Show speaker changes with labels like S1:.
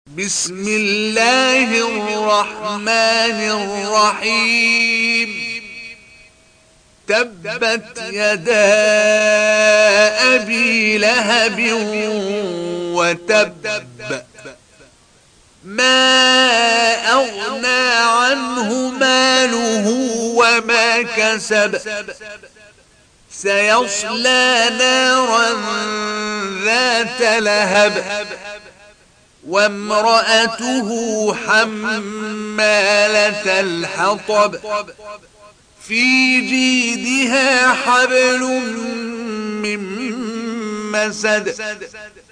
S1: بسم الله الرحمن الرحيم. تبت يدا أبي لهب وتب، ما أغنى عنه ماله وما كسب، سيصلى نارا ذات لهب وامرأته حمالة الحطب في جيدها حبل من مسد